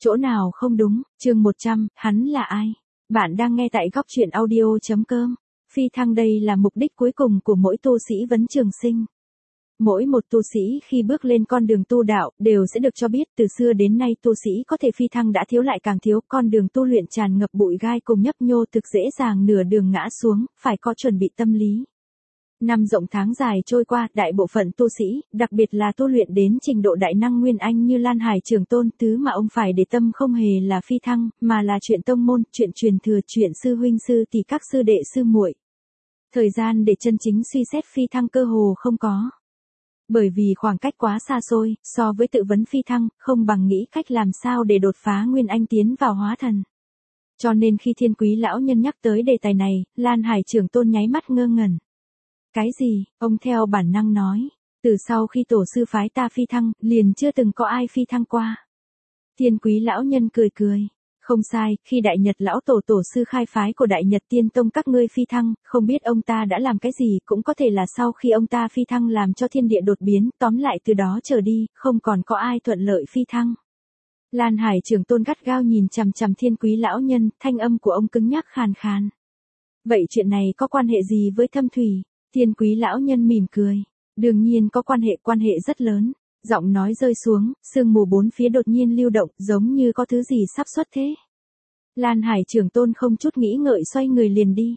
Chỗ nào không đúng, chương 100, hắn là ai? Bạn đang nghe tại góc truyện audio.com. Phi thăng đây là mục đích cuối cùng của mỗi tu sĩ vấn trường sinh. Mỗi một tu sĩ khi bước lên con đường tu đạo đều sẽ được cho biết từ xưa đến nay tu sĩ có thể phi thăng đã thiếu lại càng thiếu, con đường tu luyện tràn ngập bụi gai cùng nhấp nhô thực dễ dàng nửa đường ngã xuống, phải có chuẩn bị tâm lý. Năm rộng tháng dài trôi qua, đại bộ phận tu sĩ, đặc biệt là tu luyện đến trình độ đại năng nguyên anh như Lan Hải Trường Tôn, thứ mà ông phải để tâm không hề là phi thăng, mà là chuyện tông môn, chuyện truyền thừa, chuyện sư huynh sư tỷ các sư đệ sư muội. Thời gian để chân chính suy xét phi thăng cơ hồ không có. Bởi vì khoảng cách quá xa xôi, so với tự vấn phi thăng, không bằng nghĩ cách làm sao để đột phá nguyên anh tiến vào hóa thần. Cho nên khi Thiên Quý lão nhân nhắc tới đề tài này, Lan Hải Trường Tôn nháy mắt ngơ ngẩn. Cái gì? Ông theo bản năng nói. Từ sau khi tổ sư phái ta phi thăng, liền chưa từng có ai phi thăng qua. Thiên Quý lão nhân cười cười. Không sai, khi Đại Nhật lão tổ sư khai phái của Đại Nhật Tiên Tông các ngươi phi thăng, không biết ông ta đã làm cái gì, cũng có thể là sau khi ông ta phi thăng làm cho thiên địa đột biến, tóm lại từ đó trở đi, không còn có ai thuận lợi phi thăng. Lan Hải Trường Tôn gắt gao nhìn chằm chằm Thiên Quý lão nhân, thanh âm của ông cứng nhắc khàn khàn. Vậy chuyện này có quan hệ gì với Thâm Thủy? Thiên Quý lão nhân mỉm cười. Đương nhiên có quan hệ rất lớn. Giọng nói rơi xuống, sương mù bốn phía đột nhiên lưu động, giống như có thứ gì sắp xuất thế. Lan Hải Trường Tôn không chút nghĩ ngợi xoay người liền đi.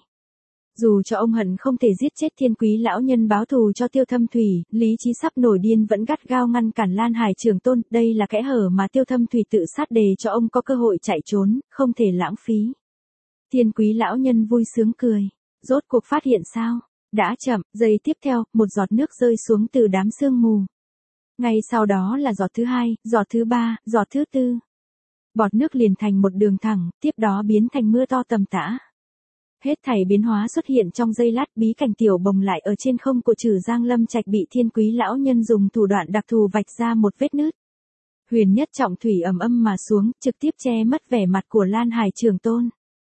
Dù cho ông hận không thể giết chết Thiên Quý lão nhân báo thù cho Tiêu Thâm Thủy, lý trí sắp nổi điên vẫn gắt gao ngăn cản Lan Hải Trường Tôn, đây là kẽ hở mà Tiêu Thâm Thủy tự sát để cho ông có cơ hội chạy trốn, không thể lãng phí. Thiên Quý lão nhân vui sướng cười. Rốt cuộc phát hiện sao? Đã chậm, giây tiếp theo, một giọt nước rơi xuống từ đám sương mù. Ngay sau đó là giọt thứ hai, giọt thứ ba, giọt thứ tư. Bọt nước liền thành một đường thẳng, tiếp đó biến thành mưa to tầm tã. Hết thảy biến hóa xuất hiện trong giây lát, bí cảnh tiểu bồng lại ở trên không của Trử Giang Lâm Trạch bị Thiên Quý lão nhân dùng thủ đoạn đặc thù vạch ra một vết nứt. Huyền nhất trọng thủy ầm ầm mà xuống, trực tiếp che mất vẻ mặt của Lan Hải Trường Tôn.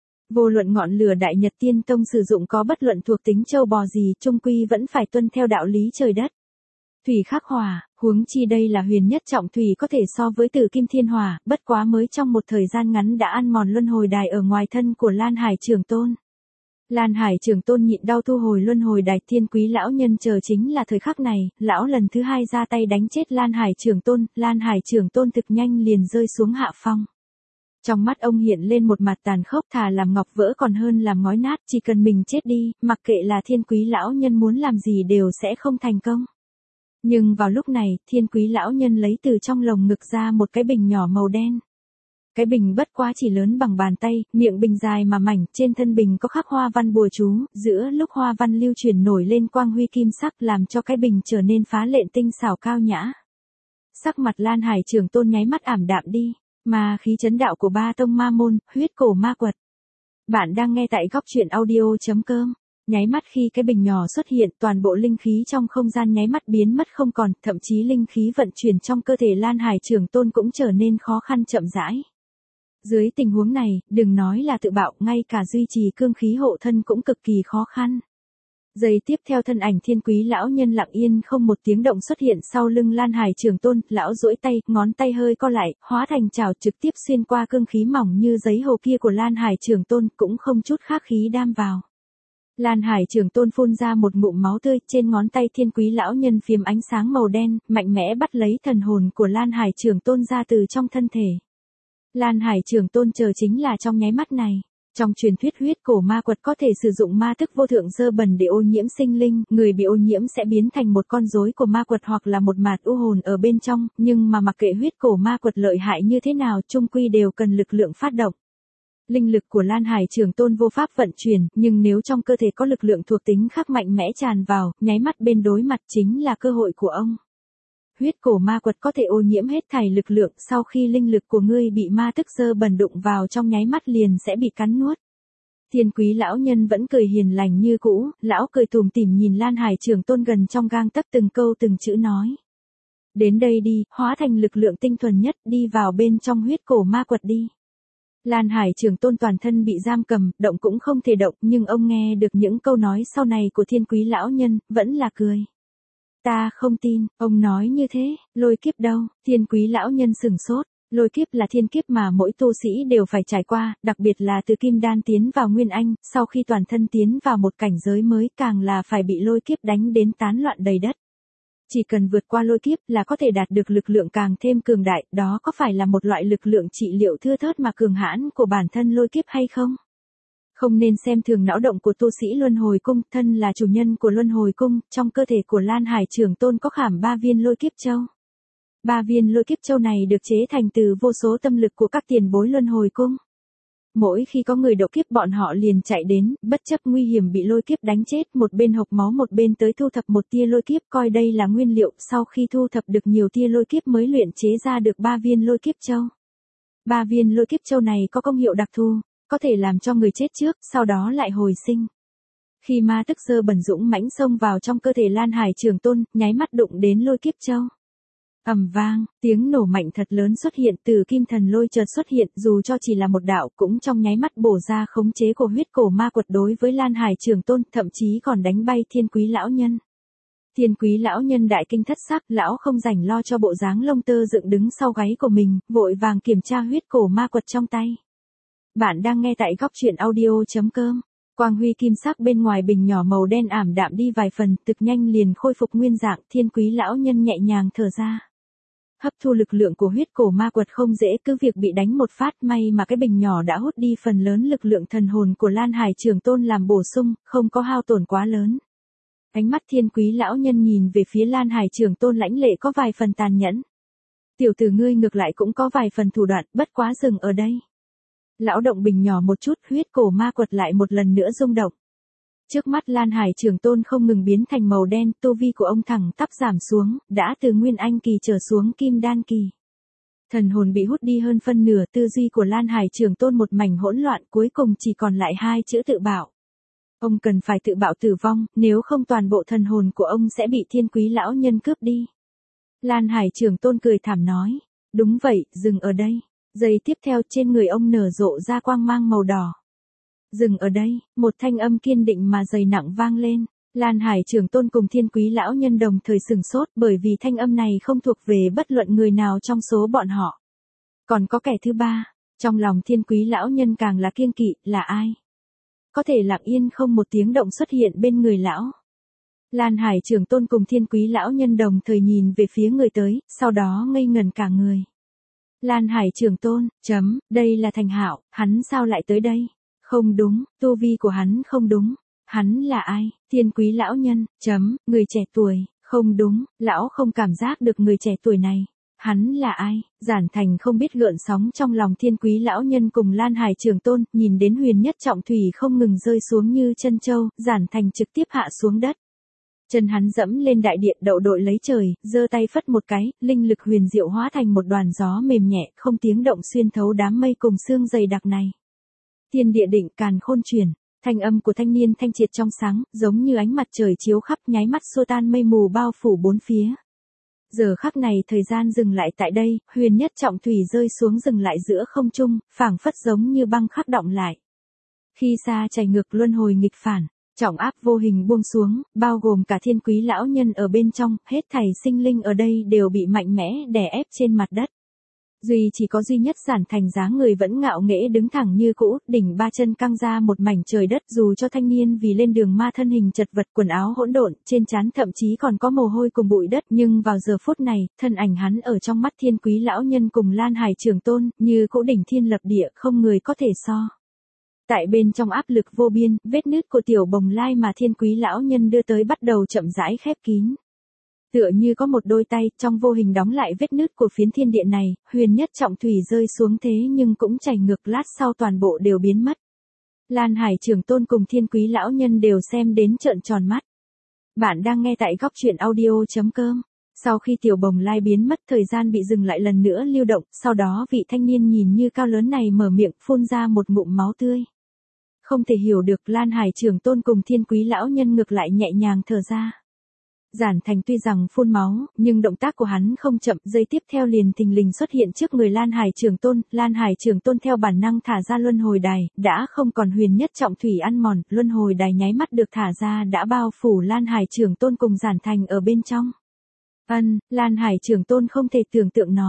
Vô luận ngọn lửa Đại Nhật Tiên Tông sử dụng có bất luận thuộc tính châu bò gì, chung quy vẫn phải tuân theo đạo lý trời đất. Thủy khắc hỏa, huống chi đây là huyền nhất trọng thủy có thể so với Tử Kim Thiên Hỏa, bất quá mới trong một thời gian ngắn đã ăn mòn luân hồi đài ở ngoài thân của Lan Hải Trường Tôn. Lan Hải Trường Tôn nhịn đau thu hồi luân hồi đài, Thiên Quý lão nhân chờ chính là thời khắc này, lão lần thứ hai ra tay đánh chết Lan Hải Trường Tôn, Lan Hải Trường Tôn thực nhanh liền rơi xuống hạ phong. Trong mắt ông hiện lên một mặt tàn khốc, thà làm ngọc vỡ còn hơn làm ngói nát, chỉ cần mình chết đi, mặc kệ là Thiên Quý lão nhân muốn làm gì đều sẽ không thành công. Nhưng vào lúc này, Thiên Quý lão nhân lấy từ trong lồng ngực ra một cái bình nhỏ màu đen. Cái bình bất quá chỉ lớn bằng bàn tay, miệng bình dài mà mảnh, trên thân bình có khắc hoa văn bùa chú, giữa lúc hoa văn lưu chuyển nổi lên quang huy kim sắc làm cho cái bình trở nên phá lệ tinh xảo cao nhã. Sắc mặt Lan Hải Trường Tôn nháy mắt ảm đạm đi. Ma khí chấn đạo của ba tông ma môn, huyết cổ ma quật. Bạn đang nghe tại góc truyện audio.com. Nháy mắt khi cái bình nhỏ xuất hiện, toàn bộ linh khí trong không gian nháy mắt biến mất không còn, thậm chí linh khí vận chuyển trong cơ thể Lan Hải Trường Tôn cũng trở nên khó khăn chậm rãi. Dưới tình huống này, đừng nói là tự bạo, ngay cả duy trì cương khí hộ thân cũng cực kỳ khó khăn. Giây tiếp theo thân ảnh Thiên Quý lão nhân lặng yên không một tiếng động xuất hiện sau lưng Lan Hải Trường Tôn, lão duỗi tay, ngón tay hơi co lại, hóa thành chảo trực tiếp xuyên qua cương khí mỏng như giấy hồ kia của Lan Hải Trường Tôn, cũng không chút khác khí đam vào. Lan Hải Trường Tôn phun ra một ngụm máu tươi, trên ngón tay Thiên Quý lão nhân phiếm ánh sáng màu đen, mạnh mẽ bắt lấy thần hồn của Lan Hải Trường Tôn ra từ trong thân thể. Lan Hải Trường Tôn chờ chính là trong nháy mắt này. Trong truyền thuyết huyết cổ ma quật có thể sử dụng ma thức vô thượng dơ bẩn để ô nhiễm sinh linh, người bị ô nhiễm sẽ biến thành một con rối của ma quật hoặc là một mạt u hồn ở bên trong, nhưng mà mặc kệ huyết cổ ma quật lợi hại như thế nào, chung quy đều cần lực lượng phát động. Linh lực của Lan Hải Trường Tôn vô pháp vận chuyển, nhưng nếu trong cơ thể có lực lượng thuộc tính khác mạnh mẽ tràn vào, nháy mắt bên đối mặt chính là cơ hội của ông. Huyết cổ ma quật có thể ô nhiễm hết thảy lực lượng, sau khi linh lực của ngươi bị ma thức dơ bẩn đụng vào trong nháy mắt liền sẽ bị cắn nuốt. Thiên Quý lão nhân vẫn cười hiền lành như cũ, lão cười tủm tỉm nhìn Lan Hải Trường Tôn gần trong gang tấc từng câu từng chữ nói. Đến đây đi, hóa thành lực lượng tinh thuần nhất, đi vào bên trong huyết cổ ma quật đi. Lan Hải Trường Tôn toàn thân bị giam cầm, động cũng không thể động, nhưng ông nghe được những câu nói sau này của Thiên Quý lão nhân, vẫn là cười. Ta không tin, ông nói như thế, lôi kiếp đâu, Thiên Quý lão nhân sửng sốt, Lôi kiếp là thiên kiếp mà mỗi tu sĩ đều phải trải qua, đặc biệt là từ kim đan tiến vào nguyên anh, sau khi toàn thân tiến vào một cảnh giới mới càng là phải bị lôi kiếp đánh đến tán loạn đầy đất. Chỉ cần vượt qua lôi kiếp là có thể đạt được lực lượng càng thêm cường đại, đó có phải là một loại lực lượng trị liệu thưa thớt mà cường hãn của bản thân lôi kiếp hay không? Không nên xem thường não động của tu sĩ Luân Hồi Cung, thân là chủ nhân của Luân Hồi Cung, trong cơ thể của Lan Hải Trường Tôn có khảm 3 viên lôi kiếp châu. 3 viên lôi kiếp châu này được chế thành từ vô số tâm lực của các tiền bối Luân Hồi Cung. Mỗi khi có người độ kiếp bọn họ liền chạy đến, bất chấp nguy hiểm bị lôi kiếp đánh chết, một bên hộc máu một bên tới thu thập một tia lôi kiếp, coi đây là nguyên liệu, sau khi thu thập được nhiều tia lôi kiếp mới luyện chế ra được 3 viên lôi kiếp châu. 3 viên lôi kiếp châu này có công hiệu đặc thù, có thể làm cho người chết trước, sau đó lại hồi sinh. Khi ma tức dơ bẩn dũng mãnh xông vào trong cơ thể Lan Hải Trường Tôn, nháy mắt đụng đến lôi kiếp châu. Ầm vang, tiếng nổ mạnh thật lớn xuất hiện, từ kim thần lôi chợt xuất hiện, dù cho chỉ là một đạo cũng trong nháy mắt bổ ra khống chế của huyết cổ ma quật đối với Lan Hải Trường Tôn, thậm chí còn đánh bay Thiên Quý lão nhân. Thiên Quý lão nhân đại kinh thất sắc, lão không rảnh lo cho bộ dáng lông tơ dựng đứng sau gáy của mình, vội vàng kiểm tra huyết cổ ma quật trong tay. Bạn đang nghe tại góc truyện audio.com. Quang huy kim sắc bên ngoài bình nhỏ màu đen ảm đạm đi vài phần, thực nhanh liền khôi phục nguyên dạng, Thiên Quý lão nhân nhẹ nhàng thở ra. Hấp thu lực lượng của huyết cổ ma quật không dễ, cứ việc bị đánh một phát, may mà cái bình nhỏ đã hút đi phần lớn lực lượng thần hồn của Lan Hải Trường Tôn làm bổ sung, không có hao tổn quá lớn. Ánh mắt Thiên Quý lão nhân nhìn về phía Lan Hải Trường Tôn lãnh lệ có vài phần tàn nhẫn. Tiểu tử ngươi ngược lại cũng có vài phần thủ đoạn, bất quá dừng ở đây. Lão động bình nhỏ một chút, huyết cổ ma quật lại một lần nữa rung động. Trước mắt Lan Hải Trường Tôn không ngừng biến thành màu đen, tu vi của ông thẳng tắp giảm xuống, đã từ nguyên anh kỳ trở xuống kim đan kỳ. Thần hồn bị hút đi hơn phân nửa, tư duy của Lan Hải Trường Tôn một mảnh hỗn loạn, cuối cùng chỉ còn lại 2 chữ tự bạo. Ông cần phải tự bạo tử vong, nếu không toàn bộ thần hồn của ông sẽ bị Thiên Quý lão nhân cướp đi. Lan Hải Trường Tôn cười thảm nói, đúng vậy, dừng ở đây. Giây tiếp theo trên người ông nở rộ ra quang mang màu đỏ. Dừng ở đây, một thanh âm kiên định mà dày nặng vang lên. Lan Hải Trường Tôn cùng Thiên Quý lão nhân đồng thời sừng sốt, bởi vì thanh âm này không thuộc về bất luận người nào trong số bọn họ. Còn có kẻ thứ ba, trong lòng Thiên Quý lão nhân càng là kiêng kỵ, là ai? Có thể lặng yên không một tiếng động xuất hiện bên người lão. Lan Hải Trường Tôn cùng Thiên Quý lão nhân đồng thời nhìn về phía người tới, sau đó ngây ngẩn cả người. Lan Hải Trường Tôn, đây là Thành Hạo, hắn sao lại tới đây? Không đúng, tu vi của hắn không đúng. Hắn là ai? Thiên Quý lão nhân, người trẻ tuổi, không đúng, lão không cảm giác được người trẻ tuổi này. Hắn là ai? Giản Thành không biết gợn sóng trong lòng Thiên Quý lão nhân cùng Lan Hải Trường Tôn, nhìn đến huyền nhất trọng thủy không ngừng rơi xuống như chân châu, Giản Thành trực tiếp hạ xuống đất. Chân hắn dẫm lên đại điện đậu đội lấy trời, giơ tay phất một cái, linh lực huyền diệu hóa thành một đoàn gió mềm nhẹ, không tiếng động xuyên thấu đám mây cùng sương dày đặc này. Thiên địa định càn khôn chuyển, thanh âm của thanh niên thanh triệt trong sáng, giống như ánh mặt trời chiếu khắp, nháy mắt xua tan mây mù bao phủ bốn phía. Giờ khắc này thời gian dừng lại tại đây, huyền nhất trọng thủy rơi xuống dừng lại giữa không trung, phảng phất giống như băng khắc động lại. Khi xa chảy ngược luân hồi nghịch phản. Trọng áp vô hình buông xuống, bao gồm cả Thiên Quý lão nhân ở bên trong, hết thảy sinh linh ở đây đều bị mạnh mẽ đè ép trên mặt đất. Chỉ có duy nhất Giản Thành dáng người vẫn ngạo nghễ đứng thẳng như cũ, đỉnh 3 chân căng ra một mảnh trời đất, dù cho thanh niên vì lên đường ma thân hình chật vật, quần áo hỗn độn, trên trán thậm chí còn có mồ hôi cùng bụi đất, nhưng vào giờ phút này, thân ảnh hắn ở trong mắt Thiên Quý lão nhân cùng Lan Hải Trường Tôn, như cũ đỉnh thiên lập địa, không người có thể so. Tại bên trong áp lực vô biên, vết nứt của tiểu bồng lai mà Thiên Quý lão nhân đưa tới bắt đầu chậm rãi khép kín. Tựa như có một đôi tay, trong vô hình đóng lại vết nứt của phiến thiên địa này, huyền nhất trọng thủy rơi xuống thế nhưng cũng chảy ngược, lát sau toàn bộ đều biến mất. Lan Hải Trường Tôn cùng Thiên Quý lão nhân đều xem đến trợn tròn mắt. Bạn đang nghe tại góc truyện audio.com. Sau khi tiểu bồng lai biến mất, thời gian bị dừng lại lần nữa lưu động, sau đó vị thanh niên nhìn như cao lớn này mở miệng phun ra một ngụm máu tươi. Không thể hiểu được, Lan Hải Trường Tôn cùng Thiên Quý lão nhân ngược lại nhẹ nhàng thở ra. Giản Thành tuy rằng phun máu, nhưng động tác của hắn không chậm, giây tiếp theo liền thình lình xuất hiện trước người Lan Hải Trường Tôn. Lan Hải Trường Tôn theo bản năng thả ra luân hồi đài, đã không còn huyền nhất trọng thủy ăn mòn, luân hồi đài nháy mắt được thả ra đã bao phủ Lan Hải Trường Tôn cùng Giản Thành ở bên trong. Lan Hải Trường Tôn không thể tưởng tượng nói.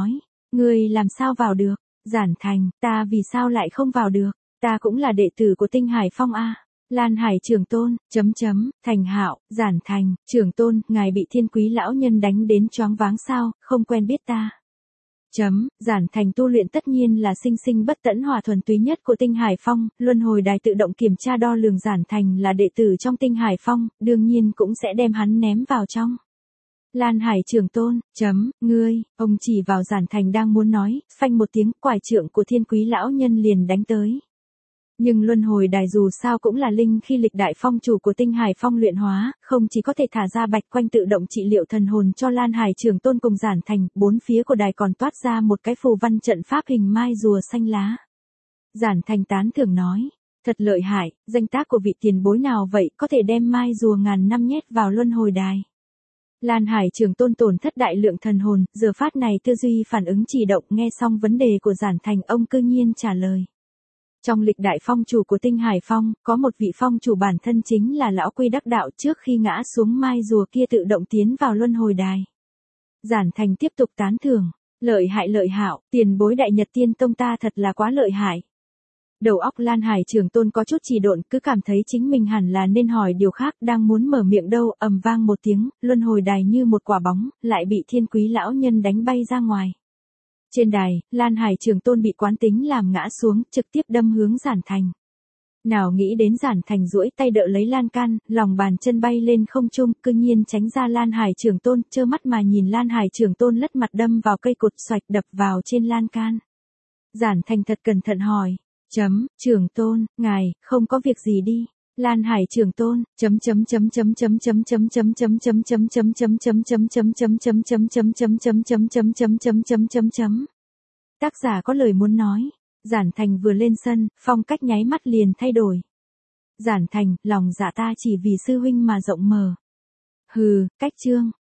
Ngươi làm sao vào được? Giản Thành, ta vì sao lại không vào được? Ta cũng là đệ tử của Tinh Hải Phong a. Lan Hải Trường Tôn, Thành Hạo, Giản Thành, Trường Tôn, ngài bị Thiên Quý lão nhân đánh đến choáng váng sao, không quen biết ta. Giản Thành tu luyện tất nhiên là sinh sinh bất tẫn hòa thuần túy nhất của Tinh Hải Phong, luân hồi đài tự động kiểm tra đo lường Giản Thành là đệ tử trong Tinh Hải Phong, đương nhiên cũng sẽ đem hắn ném vào trong. Lan Hải Trường Tôn, ngươi, ông chỉ vào Giản Thành đang muốn nói, phanh một tiếng, quải trượng của Thiên Quý lão nhân liền đánh tới. Nhưng luân hồi đài dù sao cũng là linh khi lịch đại phong chủ của Tinh Hải Phong luyện hóa, không chỉ có thể thả ra bạch quanh tự động trị liệu thần hồn cho Lan Hải Trường Tôn cùng Giản Thành, bốn phía của đài còn toát ra một cái phù văn trận pháp hình mai rùa xanh lá. Giản Thành tán thưởng nói, thật lợi hại, danh tác của vị tiền bối nào vậy có thể đem mai rùa ngàn năm nhét vào luân hồi đài. Lan Hải Trường Tôn tổn thất đại lượng thần hồn, giờ phát này tư duy phản ứng chỉ động, nghe xong vấn đề của Giản Thành ông cư nhiên trả lời. Trong lịch đại phong chủ của Tinh Hải Phong, có một vị phong chủ bản thân chính là lão Quy Đắc Đạo, trước khi ngã xuống mai rùa kia tự động tiến vào luân hồi đài. Giản Thành tiếp tục tán thưởng, lợi hạo, tiền bối Đại Nhật Tiên Tông ta thật là quá lợi hại. Đầu óc Lan Hải Trường Tôn có chút trì độn, cứ cảm thấy chính mình hẳn là nên hỏi điều khác, đang muốn mở miệng đâu, ầm vang một tiếng, luân hồi đài như một quả bóng, lại bị Thiên Quý lão nhân đánh bay ra ngoài. Trên đài, Lan Hải Trường Tôn bị quán tính làm ngã xuống, trực tiếp đâm hướng Giản Thành. Nào nghĩ đến Giản Thành duỗi tay đỡ lấy lan can, lòng bàn chân bay lên không trung, cư nhiên tránh ra Lan Hải Trường Tôn, trơ mắt mà nhìn Lan Hải Trường Tôn lất mặt đâm vào cây cột xoạch đập vào trên lan can. Giản Thành thật cẩn thận hỏi, Trường Tôn, ngài, không có việc gì đi. Lan Hải Trường Tôn, Tác giả có lời muốn nói. Giản Thành vừa lên sân, phong cách nháy mắt liền thay đổi. Giản Thành, lòng dạ ta chỉ vì sư huynh mà rộng mở. Hừ, cách chương.